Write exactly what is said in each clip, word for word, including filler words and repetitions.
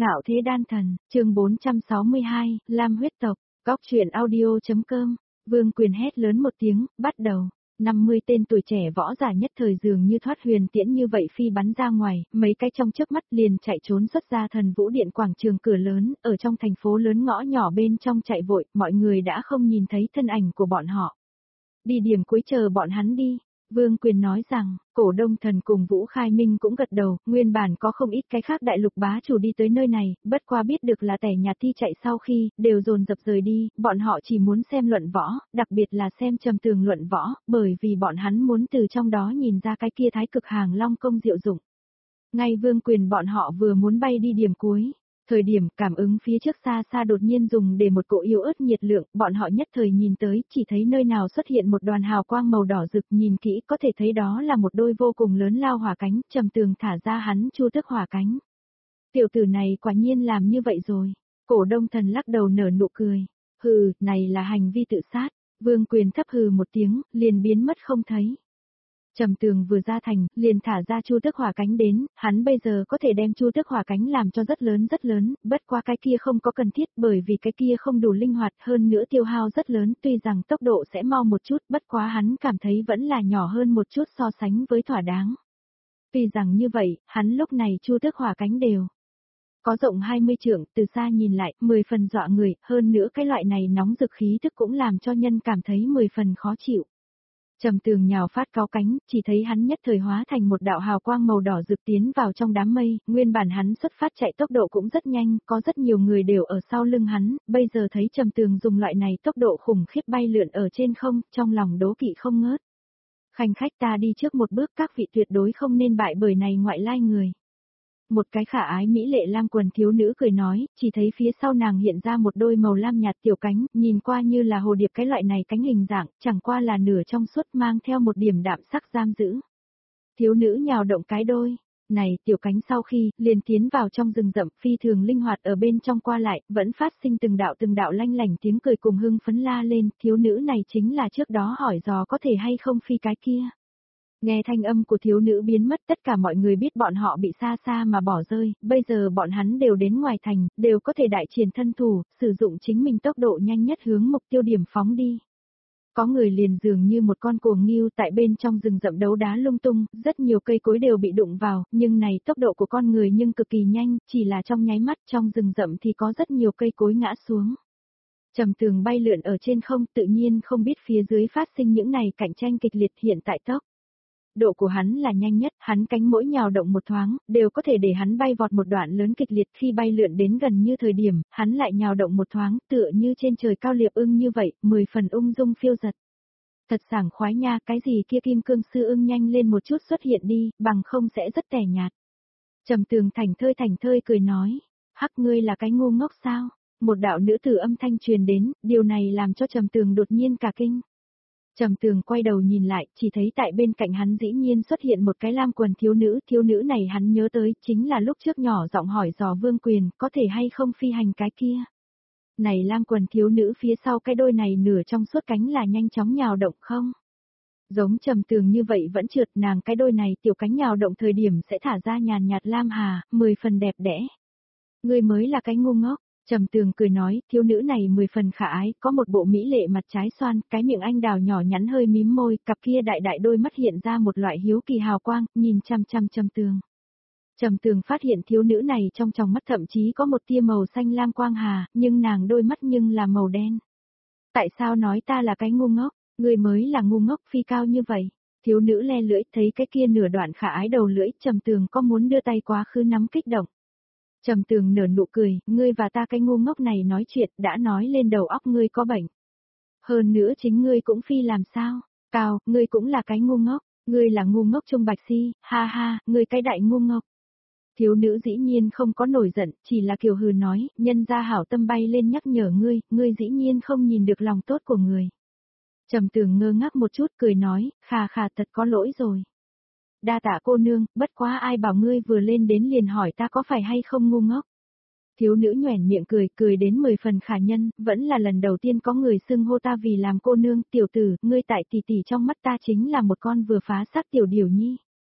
Ngạo thế đan thần, chương bốn trăm sáu mươi hai, Lam huyết tộc, góc truyện audio.com, Vương Quyền hét lớn một tiếng, bắt đầu. năm mươi tên tuổi trẻ võ giả nhất thời dường như thoát huyền tiễn như vậy phi bắn ra ngoài, mấy cái trong chớp mắt liền chạy trốn xuất ra thần vũ điện quảng trường cửa lớn, ở trong thành phố lớn ngõ nhỏ bên trong chạy vội, mọi người đã không nhìn thấy thân ảnh của bọn họ. Đi điểm cuối chờ bọn hắn đi. Vương Quyền nói rằng, Cổ Đông Thần cùng Vũ Khai Minh cũng gật đầu, nguyên bản có không ít cái khác đại lục bá chủ đi tới nơi này, bất qua biết được là tẻ nhạt thi chạy sau khi, đều dồn dập rời đi, bọn họ chỉ muốn xem luận võ, đặc biệt là xem Trầm Tường luận võ, bởi vì bọn hắn muốn từ trong đó nhìn ra cái kia thái cực hàng long công diệu dụng. Ngay Vương Quyền bọn họ vừa muốn bay đi điểm cuối. Thời điểm cảm ứng phía trước xa xa đột nhiên dùng để một cỗ yếu ớt nhiệt lượng, bọn họ nhất thời nhìn tới, chỉ thấy nơi nào xuất hiện một đoàn hào quang màu đỏ rực, nhìn kỹ có thể thấy đó là một đôi vô cùng lớn lao hỏa cánh, Trầm Tường thả ra hắn chu tước hỏa cánh. Tiểu tử này quả nhiên làm như vậy rồi. Cổ Đông Thần lắc đầu nở nụ cười. Hừ, này là hành vi tự sát. Vương Quyền thấp hừ một tiếng, liền biến mất không thấy. Trầm Tường vừa ra thành, liền thả ra chu tước hỏa cánh đến, hắn bây giờ có thể đem chu tước hỏa cánh làm cho rất lớn rất lớn, bất qua cái kia không có cần thiết bởi vì cái kia không đủ linh hoạt hơn nữa tiêu hao rất lớn, tuy rằng tốc độ sẽ mau một chút, bất quá hắn cảm thấy vẫn là nhỏ hơn một chút so sánh với thỏa đáng. Tuy rằng như vậy, hắn lúc này chu tước hỏa cánh đều có rộng hai mươi trượng, từ xa nhìn lại, mười phần dọa người, hơn nữa cái loại này nóng rực khí tức cũng làm cho nhân cảm thấy mười phần khó chịu. Trầm Tường nhào phát cao cánh, chỉ thấy hắn nhất thời hóa thành một đạo hào quang màu đỏ rực tiến vào trong đám mây, nguyên bản hắn xuất phát chạy tốc độ cũng rất nhanh, có rất nhiều người đều ở sau lưng hắn, bây giờ thấy Trầm Tường dùng loại này tốc độ khủng khiếp bay lượn ở trên không, trong lòng đố kỵ không ngớt. Khanh khách ta đi trước một bước, các vị tuyệt đối không nên bại bởi này ngoại lai người. Một cái khả ái mỹ lệ lam quần thiếu nữ cười nói, chỉ thấy phía sau nàng hiện ra một đôi màu lam nhạt tiểu cánh, nhìn qua như là hồ điệp cái loại này cánh hình dạng, chẳng qua là nửa trong suốt mang theo một điểm đạm sắc giam giữ. Thiếu nữ nhào động cái đôi, này tiểu cánh sau khi, liền tiến vào trong rừng rậm phi thường linh hoạt ở bên trong qua lại, vẫn phát sinh từng đạo từng đạo lanh lảnh tiếng cười cùng hưng phấn la lên, thiếu nữ này chính là trước đó hỏi dò có thể hay không phi cái kia. Nghe thanh âm của thiếu nữ biến mất, tất cả mọi người biết bọn họ bị xa xa mà bỏ rơi, bây giờ bọn hắn đều đến ngoài thành, đều có thể đại triển thân thủ, sử dụng chính mình tốc độ nhanh nhất hướng mục tiêu điểm phóng đi. Có người liền dường như một con cuồng ngưu tại bên trong rừng rậm đấu đá lung tung, rất nhiều cây cối đều bị đụng vào, nhưng này tốc độ của con người nhưng cực kỳ nhanh, chỉ là trong nháy mắt trong rừng rậm thì có rất nhiều cây cối ngã xuống. Trầm Tường bay lượn ở trên không, tự nhiên không biết phía dưới phát sinh những này cạnh tranh kịch liệt hiện tại tốc. Độ của hắn là nhanh nhất, hắn cánh mỗi nhào động một thoáng, đều có thể để hắn bay vọt một đoạn lớn kịch liệt, khi bay lượn đến gần như thời điểm, hắn lại nhào động một thoáng, tựa như trên trời cao liệp ưng như vậy, mười phần ung dung phiêu giật. Thật sảng khoái nha, cái gì kia kim cương sư ưng nhanh lên một chút xuất hiện đi, bằng không sẽ rất tẻ nhạt. Trầm Tường thành thơi thành thơi cười nói, hắc ngươi là cái ngu ngốc sao? Một đạo nữ tử âm thanh truyền đến, điều này làm cho Trầm Tường đột nhiên cả kinh. Trầm Tường quay đầu nhìn lại, chỉ thấy tại bên cạnh hắn dĩ nhiên xuất hiện một cái lam quần thiếu nữ, thiếu nữ này hắn nhớ tới, chính là lúc trước nhỏ giọng hỏi dò Vương Quyền, có thể hay không phi hành cái kia. Này lam quần thiếu nữ phía sau cái đôi này nửa trong suốt cánh là nhanh chóng nhào động không? Giống Trầm Tường như vậy vẫn trượt, nàng cái đôi này tiểu cánh nhào động thời điểm sẽ thả ra nhàn nhạt lam hà, mười phần đẹp đẽ. Ngươi mới là cái ngu ngốc. Trầm Tường cười nói, thiếu nữ này mười phần khả ái, có một bộ mỹ lệ mặt trái xoan, cái miệng anh đào nhỏ nhắn hơi mím môi, cặp kia đại đại đôi mắt hiện ra một loại hiếu kỳ hào quang, nhìn chăm chăm Trầm Tường. Trầm Tường phát hiện thiếu nữ này trong tròng mắt thậm chí có một tia màu xanh lam quang hà, nhưng nàng đôi mắt nhưng là màu đen. Tại sao nói ta là cái ngu ngốc, người mới là ngu ngốc phi cao như vậy? Thiếu nữ le lưỡi, thấy cái kia nửa đoạn khả ái đầu lưỡi, Trầm Tường có muốn đưa tay quá khứ nắm kích động. Trầm Tường nở nụ cười, ngươi và ta cái ngu ngốc này nói chuyện, đã nói lên đầu óc ngươi có bệnh. Hơn nữa chính ngươi cũng phi làm sao, Cao, ngươi cũng là cái ngu ngốc, ngươi là ngu ngốc Trung Bạch Si, ha ha, ngươi cái đại ngu ngốc. Thiếu nữ dĩ nhiên không có nổi giận, chỉ là kiều hừ nói, nhân ra hảo tâm bay lên nhắc nhở ngươi, ngươi dĩ nhiên không nhìn được lòng tốt của người. Trầm Tường ngơ ngác một chút cười nói, khà khà thật có lỗi rồi. Đa tạ cô nương, bất quá ai bảo ngươi vừa lên đến liền hỏi ta có phải hay không ngu ngốc. Thiếu nữ nhoẻn miệng cười, cười đến mười phần khả nhân, vẫn là lần đầu tiên có người xưng hô ta vì làm cô nương, tiểu tử, ngươi tại tỷ tỷ trong mắt ta chính là một con vừa phá xác tiểu điều nhi.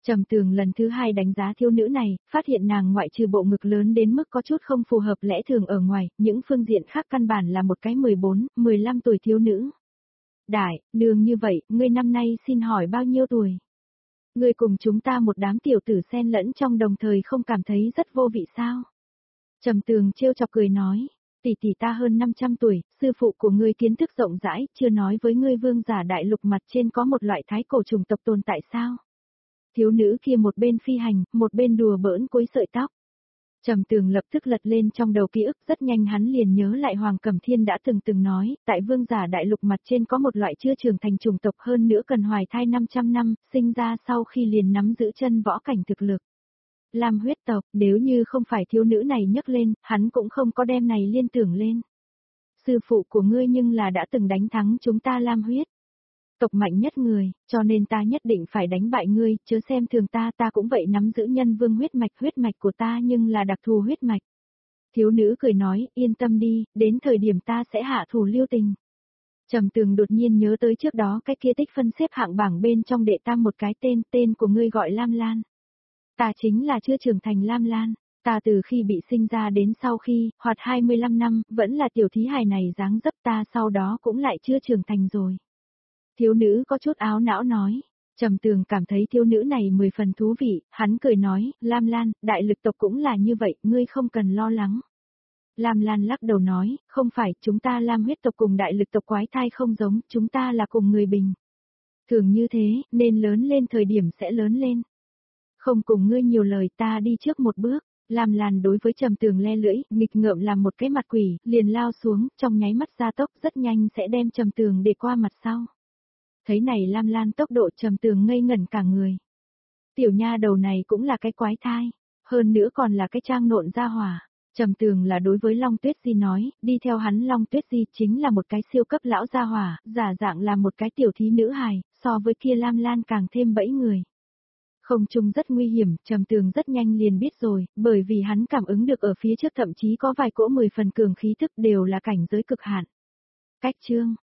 Trầm Tường lần thứ hai đánh giá thiếu nữ này, phát hiện nàng ngoại trừ bộ ngực lớn đến mức có chút không phù hợp lẽ thường ở ngoài, những phương diện khác căn bản là một cái mười bốn, mười lăm tuổi thiếu nữ. Đại, nương như vậy, ngươi năm nay xin hỏi bao nhiêu tuổi? Ngươi cùng chúng ta một đám tiểu tử xen lẫn trong đồng thời không cảm thấy rất vô vị sao? Trầm Tường trêu chọc cười nói, tỷ tỷ ta hơn năm trăm tuổi, sư phụ của ngươi kiến thức rộng rãi, chưa nói với ngươi vương giả đại lục mặt trên có một loại thái cổ trùng tộc tồn tại sao? Thiếu nữ kia một bên phi hành, một bên đùa bỡn cối sợi tóc. Trầm Tường lập tức lật lên trong đầu ký ức, rất nhanh hắn liền nhớ lại Hoàng Cẩm Thiên đã từng từng nói, tại vương giả đại lục mặt trên có một loại chưa trưởng thành chủng tộc hơn nữa cần hoài thai năm trăm năm, sinh ra sau khi liền nắm giữ chân võ cảnh thực lực. Lam huyết tộc, nếu như không phải thiếu nữ này nhấc lên, hắn cũng không có đem này liên tưởng lên. Sư phụ của ngươi nhưng là đã từng đánh thắng chúng ta Lam huyết tộc mạnh nhất người, cho nên ta nhất định phải đánh bại ngươi, chớ xem thường ta, ta cũng vậy nắm giữ nhân vương huyết mạch, huyết mạch của ta nhưng là đặc thù huyết mạch. Thiếu nữ cười nói, yên tâm đi, đến thời điểm ta sẽ hạ thủ lưu tình. Trầm Tường đột nhiên nhớ tới trước đó cái kia tích phân xếp hạng bảng bên trong đệ tam một cái tên, tên của ngươi gọi Lam Lan. Ta chính là chưa trưởng thành Lam Lan, ta từ khi bị sinh ra đến sau khi, hoạt hai mươi lăm năm, vẫn là tiểu thí hài này dáng dấp, ta sau đó cũng lại chưa trưởng thành rồi. Thiếu nữ có chút áo não nói. Trầm Tường cảm thấy thiếu nữ này mười phần thú vị, hắn cười nói, Lam Lan, đại lực tộc cũng là như vậy, ngươi không cần lo lắng. Lam Lan lắc đầu nói, không phải, chúng ta Lam huyết tộc cùng đại lực tộc quái thai không giống, chúng ta là cùng người bình. Thường như thế, nên lớn lên thời điểm sẽ lớn lên. Không cùng ngươi nhiều lời, ta đi trước một bước. Lam Lan đối với Trầm Tường le lưỡi, nghịch ngợm làm một cái mặt quỷ, liền lao xuống, trong nháy mắt gia tốc rất nhanh sẽ đem Trầm Tường để qua mặt sau. Thấy này Lam Lan tốc độ, Trầm Tường ngây ngẩn cả người. Tiểu nha đầu này cũng là cái quái thai, hơn nữa còn là cái trang nộn ra hỏa. Trầm Tường là đối với Long Tuyết Di nói, đi theo hắn Long Tuyết Di chính là một cái siêu cấp lão gia hỏa, giả dạng là một cái tiểu thí nữ hài, so với kia Lam Lan càng thêm bẫy người. Không trung rất nguy hiểm, Trầm Tường rất nhanh liền biết rồi, bởi vì hắn cảm ứng được ở phía trước thậm chí có vài cỗ mười phần cường khí thức đều là cảnh giới cực hạn. Cách chương